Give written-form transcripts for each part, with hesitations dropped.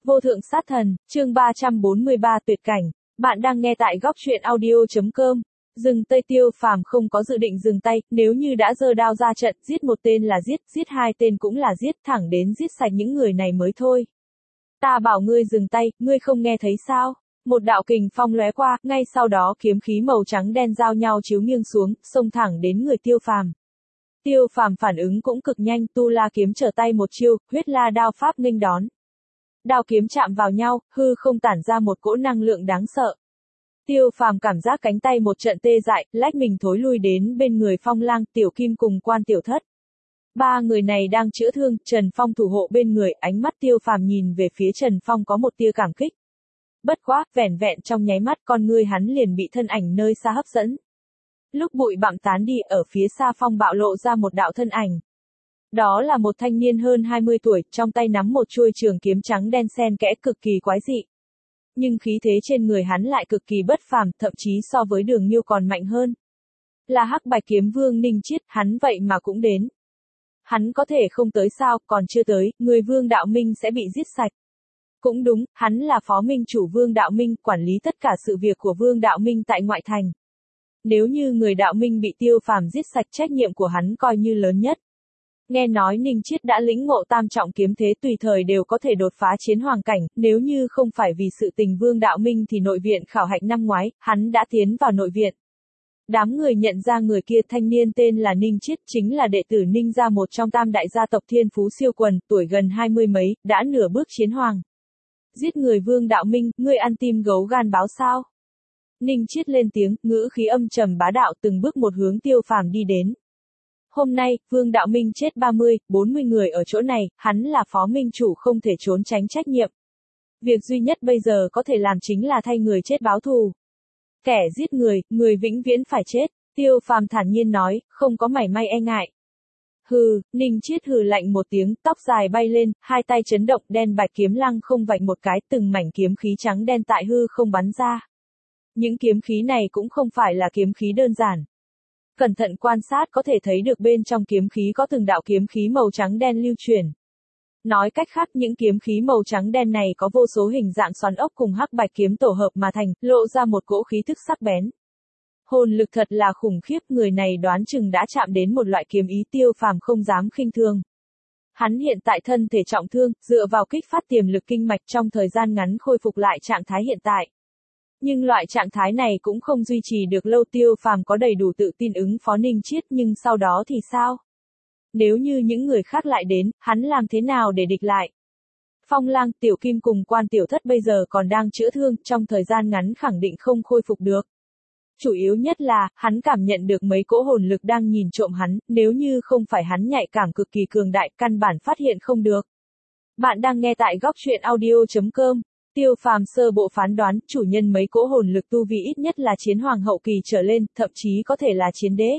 Vô thượng sát thần, chương 343 tuyệt cảnh. Bạn đang nghe tại góc truyện audio.com. Dừng tay. Tiêu Phàm không có dự định dừng tay, nếu như đã giơ đao ra trận, giết một tên là giết, giết hai tên cũng là giết, thẳng đến giết sạch những người này mới thôi. Ta bảo ngươi dừng tay, ngươi không nghe thấy sao? Một đạo kình phong lóe qua, ngay sau đó kiếm khí màu trắng đen giao nhau chiếu nghiêng xuống, xông thẳng đến người Tiêu Phàm. Tiêu Phàm phản ứng cũng cực nhanh, tu la kiếm trở tay một chiêu, huyết la đao pháp nghênh đón. Đao kiếm chạm vào nhau, hư không tản ra một cỗ năng lượng đáng sợ. Tiêu Phàm cảm giác cánh tay một trận tê dại, lách mình thối lui đến bên người Phong Lang, Tiểu Kim cùng Quan Tiểu Thất. Ba người này đang chữa thương, Trần Phong thủ hộ bên người, ánh mắt Tiêu Phàm nhìn về phía Trần Phong có một tia cảm kích. Bất quá, vẻn vẹn trong nháy mắt con ngươi hắn liền bị thân ảnh nơi xa hấp dẫn. Lúc bụi bặm tán đi, ở phía xa Phong bạo lộ ra một đạo thân ảnh. Đó là một thanh niên hơn 20 tuổi, trong tay nắm một chuôi trường kiếm trắng đen xen kẽ cực kỳ quái dị. Nhưng khí thế trên người hắn lại cực kỳ bất phàm, thậm chí so với Đường Nhiêu còn mạnh hơn. Là Hắc Bạch Kiếm Vương Ninh Chiết, hắn vậy mà cũng đến. Hắn có thể không tới sao, còn chưa tới, người Vương Đạo Minh sẽ bị giết sạch. Cũng đúng, hắn là phó minh chủ Vương Đạo Minh, quản lý tất cả sự việc của Vương Đạo Minh tại ngoại thành. Nếu như người Đạo Minh bị Tiêu Phàm giết sạch, trách nhiệm của hắn coi như lớn nhất. Nghe nói Ninh Chiết đã lĩnh ngộ tam trọng kiếm thế, tùy thời đều có thể đột phá chiến hoàng cảnh, nếu như không phải vì sự tình Vương Đạo Minh thì nội viện khảo hạch năm ngoái, hắn đã tiến vào nội viện. Đám người nhận ra người kia, thanh niên tên là Ninh Chiết, chính là đệ tử Ninh gia, một trong tam đại gia tộc Thiên Phú Siêu Quần, tuổi gần 20 mấy, đã nửa bước chiến hoàng. Giết người Vương Đạo Minh, ngươi ăn tim gấu gan báo sao? Ninh Chiết lên tiếng, ngữ khí âm trầm bá đạo, từng bước một hướng Tiêu Phàm đi đến. Hôm nay, Vương Đạo Minh chết 30, 40 người ở chỗ này, hắn là phó minh chủ không thể trốn tránh trách nhiệm. Việc duy nhất bây giờ có thể làm chính là thay người chết báo thù. Kẻ giết người, người vĩnh viễn phải chết, Tiêu Phàm thản nhiên nói, không có mảy may e ngại. Hừ, Ninh Chiết hừ lạnh một tiếng, tóc dài bay lên, hai tay chấn động, đen bạch kiếm lăng không vạch một cái, từng mảnh kiếm khí trắng đen tại hư không bắn ra. Những kiếm khí này cũng không phải là kiếm khí đơn giản. Cẩn thận quan sát có thể thấy được bên trong kiếm khí có từng đạo kiếm khí màu trắng đen lưu chuyển. Nói cách khác, những kiếm khí màu trắng đen này có vô số hình dạng xoắn ốc cùng hắc bạch kiếm tổ hợp mà thành, lộ ra một cỗ khí thức sắc bén. Hồn lực thật là khủng khiếp, người này đoán chừng đã chạm đến một loại kiếm ý, Tiêu Phàm không dám khinh thường. Hắn hiện tại thân thể trọng thương, dựa vào kích phát tiềm lực kinh mạch trong thời gian ngắn khôi phục lại trạng thái hiện tại. Nhưng loại trạng thái này cũng không duy trì được lâu, Tiêu Phàm có đầy đủ tự tin ứng phó Ninh Chiết, nhưng sau đó thì sao? Nếu như những người khác lại đến, hắn làm thế nào để địch lại? Phong Lang, Tiểu Kim cùng Quan Tiểu Thất bây giờ còn đang chữa thương, trong thời gian ngắn khẳng định không khôi phục được. Chủ yếu nhất là, hắn cảm nhận được mấy cỗ hồn lực đang nhìn trộm hắn, nếu như không phải hắn nhạy cảm cực kỳ cường đại, căn bản phát hiện không được. Bạn đang nghe tại góc truyện audio.com. Tiêu Phàm sơ bộ phán đoán, chủ nhân mấy cỗ hồn lực tu vi ít nhất là chiến hoàng hậu kỳ trở lên, thậm chí có thể là chiến đế.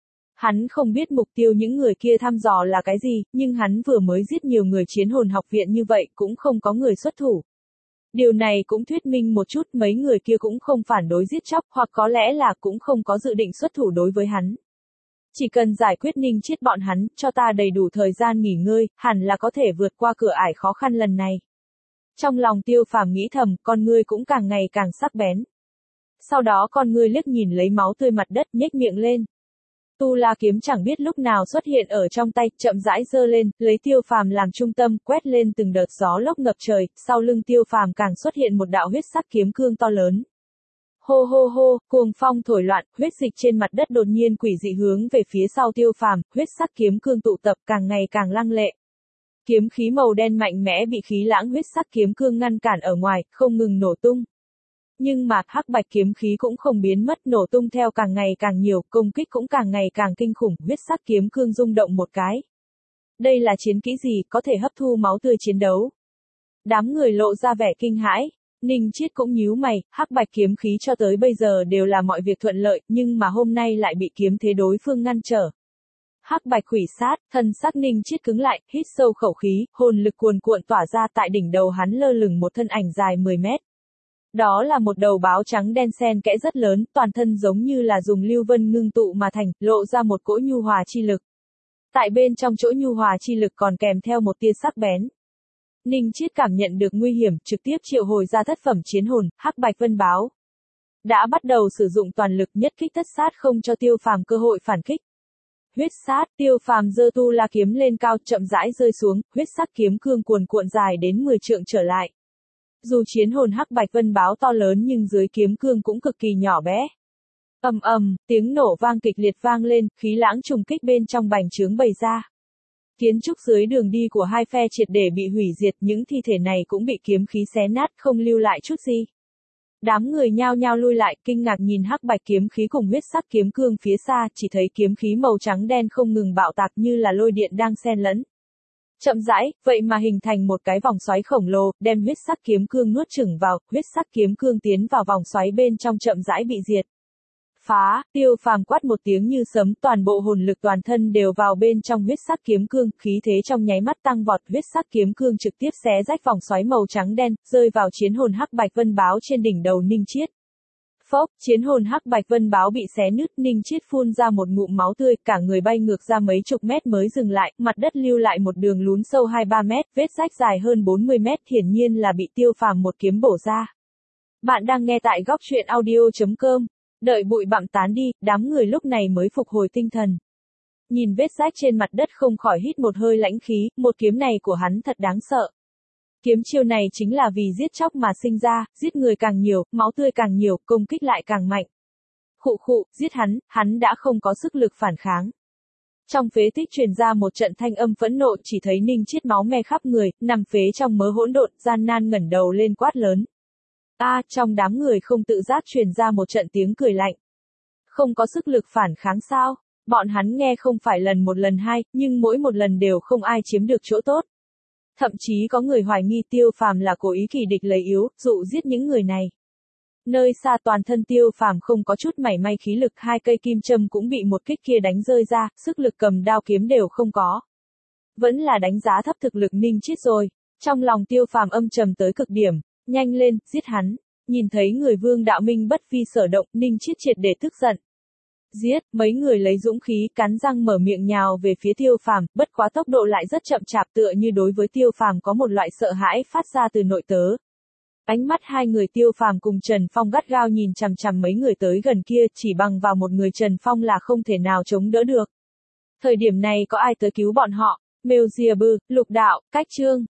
Hắn không biết mục tiêu những người kia thăm dò là cái gì, nhưng hắn vừa mới giết nhiều người chiến hồn học viện như vậy, cũng không có người xuất thủ. Điều này cũng thuyết minh một chút, mấy người kia cũng không phản đối giết chóc, hoặc có lẽ là cũng không có dự định xuất thủ đối với hắn. Chỉ cần giải quyết Ninh Chiết bọn hắn, cho ta đầy đủ thời gian nghỉ ngơi, hẳn là có thể vượt qua cửa ải khó khăn lần này. Trong lòng Tiêu Phàm nghĩ thầm, con ngươi cũng càng ngày càng sắc bén. Sau đó con ngươi liếc nhìn lấy máu tươi mặt đất, nhếch miệng lên. Tu la kiếm chẳng biết lúc nào xuất hiện ở trong tay, chậm rãi giơ lên, lấy Tiêu Phàm làm trung tâm, quét lên từng đợt gió lốc ngập trời, sau lưng Tiêu Phàm càng xuất hiện một đạo huyết sắc kiếm cương to lớn. Hô hô hô, cuồng phong thổi loạn, huyết dịch trên mặt đất đột nhiên quỷ dị hướng về phía sau Tiêu Phàm, huyết sắc kiếm cương tụ tập càng ngày càng lăng lệ. Kiếm khí màu đen mạnh mẽ bị khí lãng huyết sắc kiếm cương ngăn cản ở ngoài, không ngừng nổ tung. Nhưng mà, hắc bạch kiếm khí cũng không biến mất, nổ tung theo càng ngày càng nhiều, công kích cũng càng ngày càng kinh khủng, huyết sắc kiếm cương rung động một cái. Đây là chiến kỹ gì, có thể hấp thu máu tươi chiến đấu? Đám người lộ ra vẻ kinh hãi. Ninh Chiết cũng nhíu mày, hắc bạch kiếm khí cho tới bây giờ đều là mọi việc thuận lợi, nhưng mà hôm nay lại bị kiếm thế đối phương ngăn trở. Hắc bạch quỷ sát, thân sắc Ninh Chiết cứng lại, hít sâu khẩu khí, hồn lực cuồn cuộn tỏa ra, tại đỉnh đầu hắn lơ lửng một thân ảnh dài 10 mét. Đó là một đầu báo trắng đen xen kẽ rất lớn, toàn thân giống như là dùng lưu vân ngưng tụ mà thành, lộ ra một cỗ nhu hòa chi lực. Tại bên trong chỗ nhu hòa chi lực còn kèm theo một tia sắc bén. Ninh Chiết cảm nhận được nguy hiểm, trực tiếp triệu hồi ra thất phẩm chiến hồn, Hắc Bạch Vân Báo. Đã bắt đầu sử dụng toàn lực nhất kích tất sát không cho Tiêu Phàm cơ hội phản kích. Huyết sát, Tiêu Phàm giơ tu la kiếm lên cao, chậm rãi rơi xuống, huyết sắc kiếm cương cuồn cuộn dài đến 10 trượng trở lại. Dù chiến hồn Hắc Bạch Vân Báo to lớn nhưng dưới kiếm cương cũng cực kỳ nhỏ bé. Ầm ầm, tiếng nổ vang kịch liệt vang lên, khí lãng trùng kích bên trong bành trướng bày ra. Kiến trúc dưới đường đi của hai phe triệt để bị hủy diệt, những thi thể này cũng bị kiếm khí xé nát, không lưu lại chút gì. Đám người nhao nhao lui lại, kinh ngạc nhìn hắc bạch kiếm khí cùng huyết sắc kiếm cương phía xa, chỉ thấy kiếm khí màu trắng đen không ngừng bạo tạc như là lôi điện đang xen lẫn. Chậm rãi, vậy mà hình thành một cái vòng xoáy khổng lồ, đem huyết sắc kiếm cương nuốt chửng vào, huyết sắc kiếm cương tiến vào vòng xoáy bên trong chậm rãi bị diệt. Phá, Tiêu Phàm quát một tiếng như sấm, toàn bộ hồn lực toàn thân đều vào bên trong huyết sắc kiếm cương, khí thế trong nháy mắt tăng vọt, huyết sắc kiếm cương trực tiếp xé rách vòng xoáy màu trắng đen, rơi vào chiến hồn Hắc Bạch Vân Báo trên đỉnh đầu Ninh Chiết. Phốc, chiến hồn Hắc Bạch Vân Báo bị xé nứt, Ninh Chiết phun ra một ngụm máu tươi, cả người bay ngược ra mấy chục mét mới dừng lại, mặt đất lưu lại một đường lún sâu 2-3 mét, vết rách dài hơn 40 mét, hiển nhiên là bị Tiêu Phàm một kiếm bổ ra. Bạn đang nghe tại góc truyện audio.com. Đợi bụi bặm tán đi, đám người lúc này mới phục hồi tinh thần. Nhìn vết rách trên mặt đất không khỏi hít một hơi lãnh khí, một kiếm này của hắn thật đáng sợ. Kiếm chiêu này chính là vì giết chóc mà sinh ra, giết người càng nhiều, máu tươi càng nhiều, công kích lại càng mạnh. Khụ khụ, giết hắn đã không có sức lực phản kháng. Trong phế tích truyền ra một trận thanh âm phẫn nộ, chỉ thấy Ninh Chiết máu me khắp người, nằm phế trong mớ hỗn độn, gian nan ngẩng đầu lên quát lớn. Trong đám người không tự giác truyền ra một trận tiếng cười lạnh. Không có sức lực phản kháng sao? Bọn hắn nghe không phải lần một lần hai, nhưng mỗi một lần đều không ai chiếm được chỗ tốt. Thậm chí có người hoài nghi Tiêu Phàm là cố ý kỳ địch lấy yếu, dụ giết những người này. Nơi xa toàn thân Tiêu Phàm không có chút mảy may khí lực, 2 cây kim châm cũng bị một kích kia đánh rơi ra, sức lực cầm đao kiếm đều không có. Vẫn là đánh giá thấp thực lực Ninh Chiết rồi. Trong lòng Tiêu Phàm âm trầm tới cực điểm. Nhanh lên, giết hắn. Nhìn thấy người Vương Đạo Minh bất vi sở động, Ninh Chiết triệt để tức giận. Giết, mấy người lấy dũng khí, cắn răng mở miệng nhào về phía Tiêu Phàm, bất quá tốc độ lại rất chậm chạp, tựa như đối với Tiêu Phàm có một loại sợ hãi phát ra từ nội tớ. Ánh mắt hai người Tiêu Phàm cùng Trần Phong gắt gao nhìn chằm chằm mấy người tới gần kia, chỉ bằng vào một người Trần Phong là không thể nào chống đỡ được. Thời điểm này có ai tới cứu bọn họ? Mêu Diệp Bư, Lục Đạo, Cách Trương.